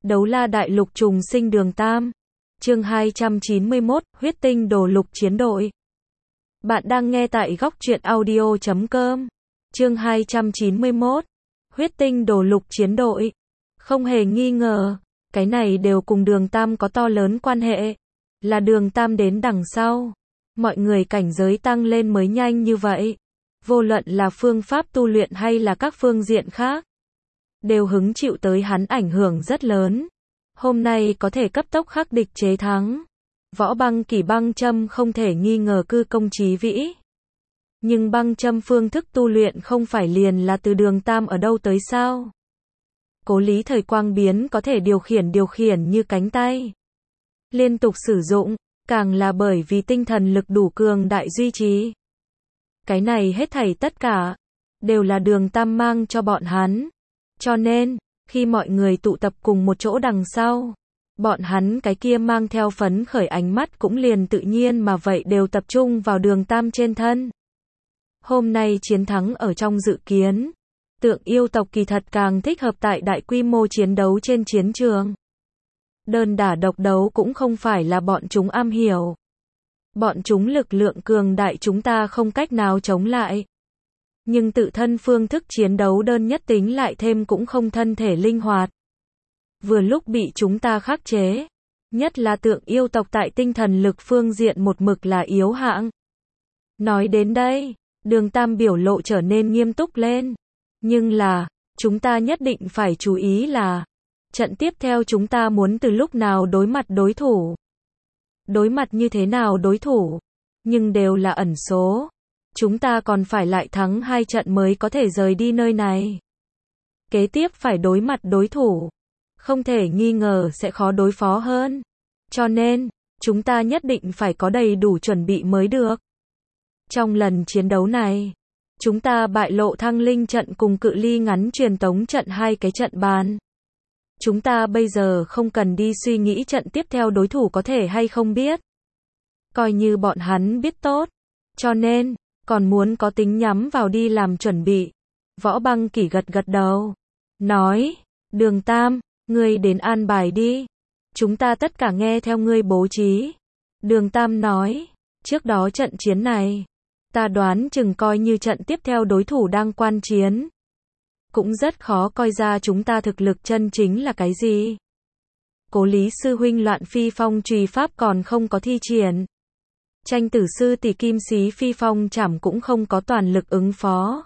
Đấu la đại lục trùng sinh đường Tam. Chương 291, huyết tinh đồ lục chiến đội. Bạn đang nghe tại góc truyện audio.com. Chương 291, huyết tinh đồ lục chiến đội. Không hề nghi ngờ, cái này đều cùng đường Tam có to lớn quan hệ. Là đường Tam đến đằng sau. Mọi người cảnh giới tăng lên mới nhanh như vậy. Vô luận là phương pháp tu luyện hay là các phương diện khác, đều hứng chịu tới hắn ảnh hưởng rất lớn. Hôm nay có thể cấp tốc khắc địch chế thắng. Võ Băng Kỷ băng châm không thể nghi ngờ cư công chí vĩ. Nhưng băng châm phương thức tu luyện không phải liền là từ đường Tam ở đâu tới sao? Cố Lý thời quang biến có thể điều khiển như cánh tay. Liên tục sử dụng, càng là bởi vì tinh thần lực đủ cường đại duy trì. Cái này hết thảy tất cả, đều là đường Tam mang cho bọn hắn. Cho nên, khi mọi người tụ tập cùng một chỗ đằng sau, bọn hắn cái kia mang theo phấn khởi ánh mắt cũng liền tự nhiên mà vậy đều tập trung vào đường Tam trên thân. Hôm nay chiến thắng ở trong dự kiến, tượng yêu tộc kỳ thật càng thích hợp tại đại quy mô chiến đấu trên chiến trường. Đơn đả độc đấu cũng không phải là bọn chúng am hiểu. Bọn chúng lực lượng cường đại chúng ta không cách nào chống lại. Nhưng tự thân phương thức chiến đấu đơn nhất tính lại thêm cũng không thân thể linh hoạt. Vừa lúc bị chúng ta khắc chế. Nhất là tượng yêu tộc tại tinh thần lực phương diện một mực là yếu hạng. Nói đến đây, đường Tam biểu lộ trở nên nghiêm túc lên. Nhưng là, chúng ta nhất định phải chú ý là, trận tiếp theo chúng ta muốn từ lúc nào đối mặt đối thủ. Đối mặt như thế nào đối thủ, nhưng đều là ẩn số. Chúng ta còn phải lại thắng 2 trận mới có thể rời đi nơi này. Kế tiếp phải đối mặt đối thủ, không thể nghi ngờ sẽ khó đối phó hơn. Cho nên, chúng ta nhất định phải có đầy đủ chuẩn bị mới được. Trong lần chiến đấu này, chúng ta bại lộ thăng linh trận cùng cự ly ngắn truyền tống trận 2 cái trận bàn. Chúng ta bây giờ không cần đi suy nghĩ trận tiếp theo đối thủ có thể hay không biết. Coi như bọn hắn biết tốt. Cho nên, còn muốn có tính nhắm vào đi làm chuẩn bị. Võ Băng Kỷ gật gật đầu. Nói, đường Tam, ngươi đến an bài đi. Chúng ta tất cả nghe theo ngươi bố trí. Đường Tam nói, trước đó trận chiến này, ta đoán chừng coi như trận tiếp theo đối thủ đang quan chiến. Cũng rất khó coi ra chúng ta thực lực chân chính là cái gì. Cố Lý sư huynh Loạn Phi Phong Trùy Pháp còn không có thi triển. Tranh tử sư tỷ Kim Xí Phi Phong Trảm cũng không có toàn lực ứng phó.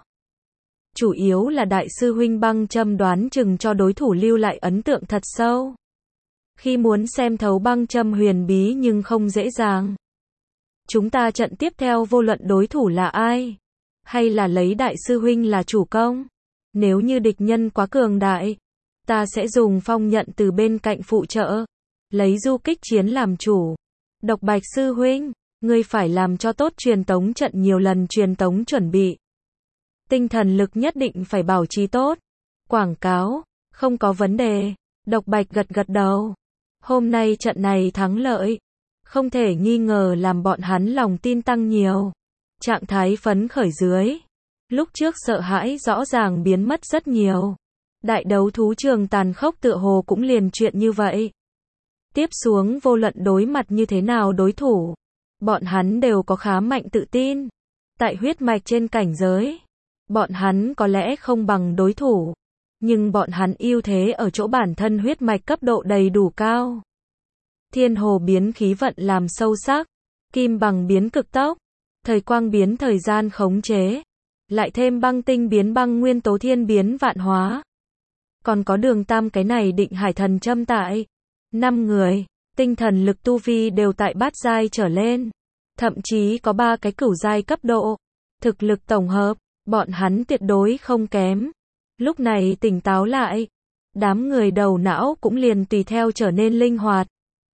Chủ yếu là đại sư huynh băng châm đoán chừng cho đối thủ lưu lại ấn tượng thật sâu. Khi muốn xem thấu băng châm huyền bí nhưng không dễ dàng. Chúng ta trận tiếp theo vô luận đối thủ là ai, hay là lấy đại sư huynh là chủ công. Nếu như địch nhân quá cường đại, ta sẽ dùng phong nhận từ bên cạnh phụ trợ, lấy du kích chiến làm chủ. Độc Bạch sư huynh, ngươi phải làm cho tốt truyền tống trận nhiều lần truyền tống chuẩn bị. Tinh thần lực nhất định phải bảo trì tốt. Quảng cáo, không có vấn đề. Độc Bạch gật gật đầu. Hôm nay trận này thắng lợi, không thể nghi ngờ làm bọn hắn lòng tin tăng nhiều. Trạng thái phấn khởi dưới, lúc trước sợ hãi rõ ràng biến mất rất nhiều. Đại đấu thú trường tàn khốc tựa hồ cũng liền chuyện như vậy. Tiếp xuống vô luận đối mặt như thế nào đối thủ, bọn hắn đều có khá mạnh tự tin. Tại huyết mạch trên cảnh giới, bọn hắn có lẽ không bằng đối thủ, nhưng bọn hắn ưu thế ở chỗ bản thân huyết mạch cấp độ đầy đủ cao. Thiên hồ biến khí vận làm sâu sắc, kim bằng biến cực tốc, thời quang biến thời gian khống chế, lại thêm băng tinh biến băng nguyên tố thiên biến vạn hóa. Còn có đường Tam cái này định hải thần châm tại. 5 người, tinh thần lực tu vi đều tại bát giai trở lên. Thậm chí có 3 cái cửu giai cấp độ. Thực lực tổng hợp, bọn hắn tuyệt đối không kém. Lúc này tỉnh táo lại, đám người đầu não cũng liền tùy theo trở nên linh hoạt.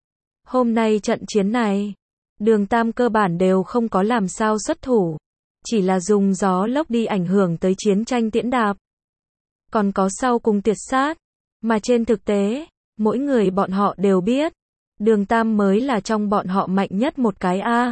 Hôm nay trận chiến này, đường Tam cơ bản đều không có làm sao xuất thủ. Chỉ là dùng gió lốc đi ảnh hưởng tới chiến tranh tiễn đạp. Còn có sau cùng tuyệt sát. Mà trên thực tế, mỗi người bọn họ đều biết, đường Tam mới là trong bọn họ mạnh nhất một cái A.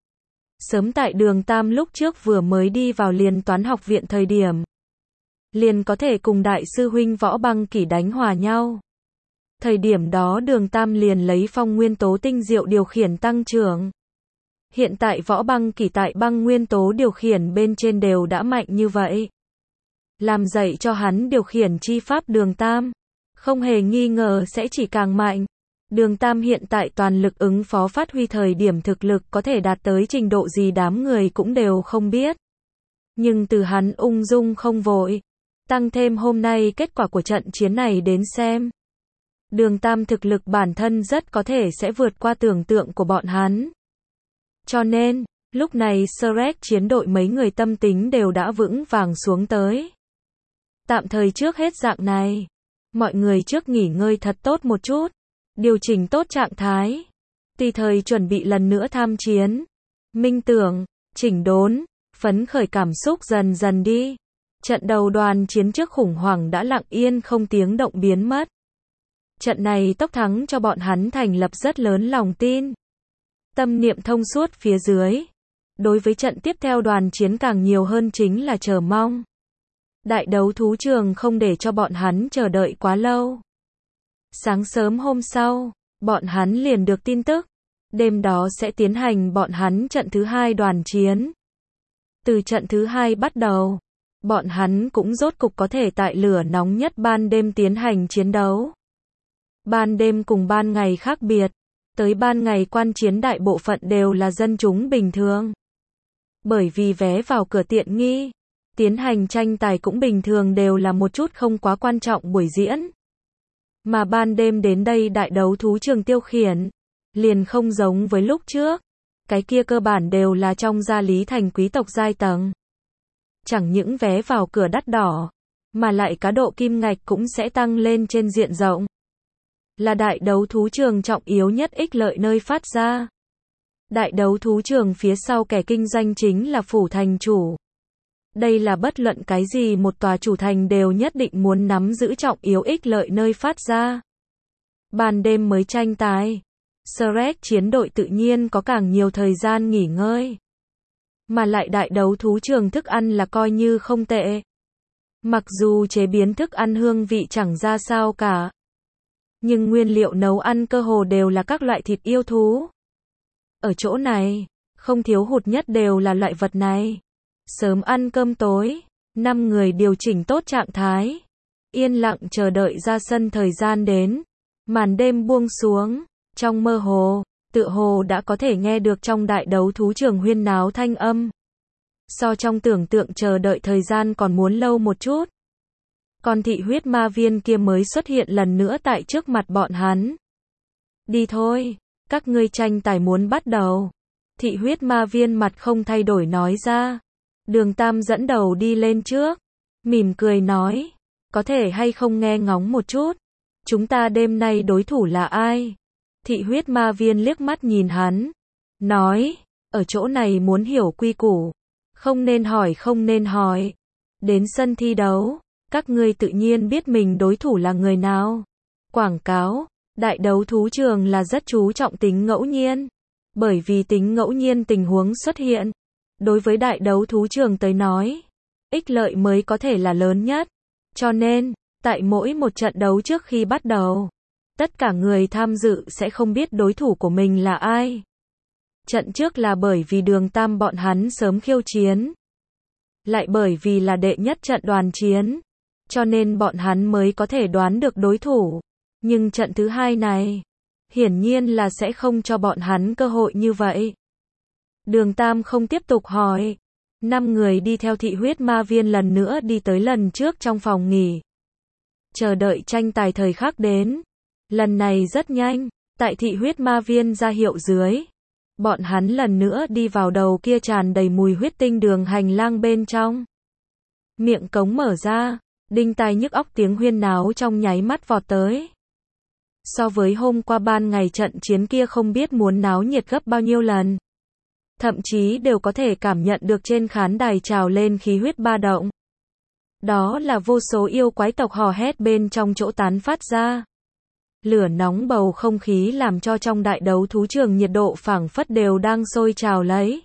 Sớm tại đường Tam lúc trước vừa mới đi vào liền toán học viện thời điểm, liền có thể cùng đại sư huynh Võ Băng Kỷ đánh hòa nhau. Thời điểm đó Đường Tam liền lấy phong nguyên tố tinh diệu điều khiển tăng trưởng. Hiện tại Võ Băng Kỳ tại băng nguyên tố điều khiển bên trên đều đã mạnh như vậy. Làm dạy cho hắn điều khiển chi pháp Đường Tam, không hề nghi ngờ sẽ chỉ càng mạnh. Đường Tam hiện tại toàn lực ứng phó phát huy thời điểm thực lực có thể đạt tới trình độ gì đám người cũng đều không biết. Nhưng từ hắn ung dung không vội, tăng thêm hôm nay kết quả của trận chiến này đến xem, Đường Tam thực lực bản thân rất có thể sẽ vượt qua tưởng tượng của bọn hắn. Cho nên, lúc này Shrek chiến đội mấy người tâm tính đều đã vững vàng xuống tới. Tạm thời trước hết dạng này, mọi người trước nghỉ ngơi thật tốt một chút, điều chỉnh tốt trạng thái, tùy thời chuẩn bị lần nữa tham chiến. Minh tưởng, chỉnh đốn, phấn khởi cảm xúc dần dần đi. Trận đầu đoàn chiến trước khủng hoảng đã lặng yên không tiếng động biến mất. Trận này tốc thắng cho bọn hắn thành lập rất lớn lòng tin. Tâm niệm thông suốt phía dưới. Đối với trận tiếp theo đoàn chiến càng nhiều hơn chính là chờ mong. Đại đấu thú trường không để cho bọn hắn chờ đợi quá lâu. Sáng sớm hôm sau, bọn hắn liền được tin tức. Đêm đó sẽ tiến hành bọn hắn trận thứ 2 đoàn chiến. Từ trận thứ 2 bắt đầu, bọn hắn cũng rốt cục có thể tại lửa nóng nhất ban đêm tiến hành chiến đấu. Ban đêm cùng ban ngày khác biệt, tới ban ngày quan chiến đại bộ phận đều là dân chúng bình thường. Bởi vì vé vào cửa tiện nghi, tiến hành tranh tài cũng bình thường đều là một chút không quá quan trọng buổi diễn. Mà ban đêm đến đây đại đấu thú trường tiêu khiển, liền không giống với lúc trước. Cái kia cơ bản đều là trong gia lý thành quý tộc giai tầng. Chẳng những vé vào cửa đắt đỏ, mà lại cá độ kim ngạch cũng sẽ tăng lên trên diện rộng. Là đại đấu thú trường trọng yếu nhất ích lợi nơi phát ra. Đại đấu thú trường phía sau kẻ kinh doanh chính là phủ thành chủ. Đây là bất luận cái gì một tòa chủ thành đều nhất định muốn nắm giữ trọng yếu ích lợi nơi phát ra. Ban đêm mới tranh tài, Shrek chiến đội tự nhiên có càng nhiều thời gian nghỉ ngơi. Mà lại đại đấu thú trường thức ăn là coi như không tệ. Mặc dù chế biến thức ăn hương vị chẳng ra sao cả, nhưng nguyên liệu nấu ăn cơ hồ đều là các loại thịt yêu thú. Ở chỗ này, không thiếu hụt nhất đều là loại vật này. Sớm ăn cơm tối, 5 người điều chỉnh tốt trạng thái, yên lặng chờ đợi ra sân thời gian đến. Màn đêm buông xuống, trong mơ hồ, tựa hồ đã có thể nghe được trong đại đấu thú trường huyên náo thanh âm. So trong tưởng tượng chờ đợi thời gian còn muốn lâu một chút. Con thị huyết ma viên kia mới xuất hiện lần nữa tại trước mặt bọn hắn. Đi thôi, các ngươi tranh tài muốn bắt đầu. Thị huyết ma viên mặt không thay đổi nói ra. Đường Tam dẫn đầu đi lên trước, mỉm cười nói, có thể hay không nghe ngóng một chút, chúng ta đêm nay đối thủ là ai? Thị huyết ma viên liếc mắt nhìn hắn, nói, ở chỗ này muốn hiểu quy củ, không nên hỏi. Đến sân thi đấu, các ngươi tự nhiên biết mình đối thủ là người nào. Quảng cáo, đại đấu thú trường là rất chú trọng tính ngẫu nhiên, bởi vì tính ngẫu nhiên tình huống xuất hiện. Đối với đại đấu thú trường tới nói, ích lợi mới có thể là lớn nhất. Cho nên, tại mỗi một trận đấu trước khi bắt đầu, tất cả người tham dự sẽ không biết đối thủ của mình là ai. Trận trước là bởi vì Đường Tam bọn hắn sớm khiêu chiến. Lại bởi vì là đệ nhất trận đoàn chiến, cho nên bọn hắn mới có thể đoán được đối thủ. Nhưng trận thứ 2 này, hiển nhiên là sẽ không cho bọn hắn cơ hội như vậy. Đường Tam không tiếp tục hỏi. 5 người đi theo thị huyết ma viên lần nữa đi tới lần trước trong phòng nghỉ. Chờ đợi tranh tài thời khắc đến. Lần này rất nhanh, tại thị huyết ma viên ra hiệu dưới. Bọn hắn lần nữa đi vào đầu kia tràn đầy mùi huyết tinh đường hành lang bên trong. Miệng cống mở ra, đinh tai nhức óc tiếng huyên náo trong nháy mắt vọt tới. So với hôm qua ban ngày trận chiến kia không biết muốn náo nhiệt gấp bao nhiêu lần. Thậm chí đều có thể cảm nhận được trên khán đài trào lên khí huyết ba động. Đó là vô số yêu quái tộc hò hét bên trong chỗ tán phát ra. Lửa nóng bầu không khí làm cho trong đại đấu thú trường nhiệt độ phảng phất đều đang sôi trào lấy.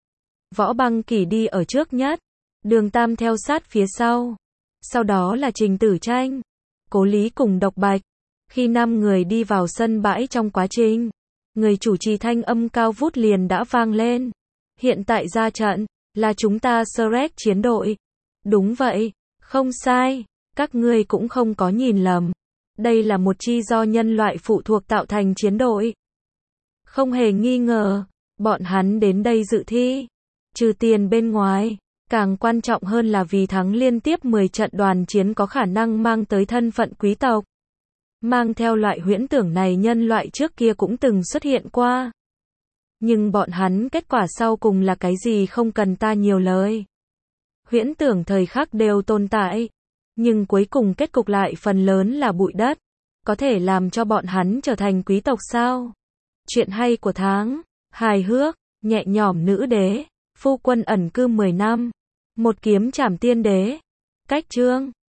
Võ Băng Kỳ đi ở trước nhất, Đường Tam theo sát phía sau. Sau đó là Trình Tử Tranh, Cố Lý cùng Độc Bạch. Khi 5 người đi vào sân bãi trong quá trình, người chủ trì thanh âm cao vút liền đã vang lên. Hiện tại ra trận, là chúng ta Shrek chiến đội. Đúng vậy, không sai, các ngươi cũng không có nhìn lầm. Đây là một chi do nhân loại phụ thuộc tạo thành chiến đội. Không hề nghi ngờ, bọn hắn đến đây dự thi. Trừ tiền bên ngoài, càng quan trọng hơn là vì thắng liên tiếp 10 trận đoàn chiến có khả năng mang tới thân phận quý tộc. Mang theo loại huyễn tưởng này nhân loại trước kia cũng từng xuất hiện qua. Nhưng bọn hắn kết quả sau cùng là cái gì không cần ta nhiều lời. Huyễn tưởng thời khắc đều tồn tại. Nhưng cuối cùng kết cục lại phần lớn là bụi đất. Có thể làm cho bọn hắn trở thành quý tộc sao? Chuyện hay của tháng. Hài hước, nhẹ nhõm nữ đế. Phu quân ẩn cư 10 năm. Một kiếm trảm tiên đế. Cách chương.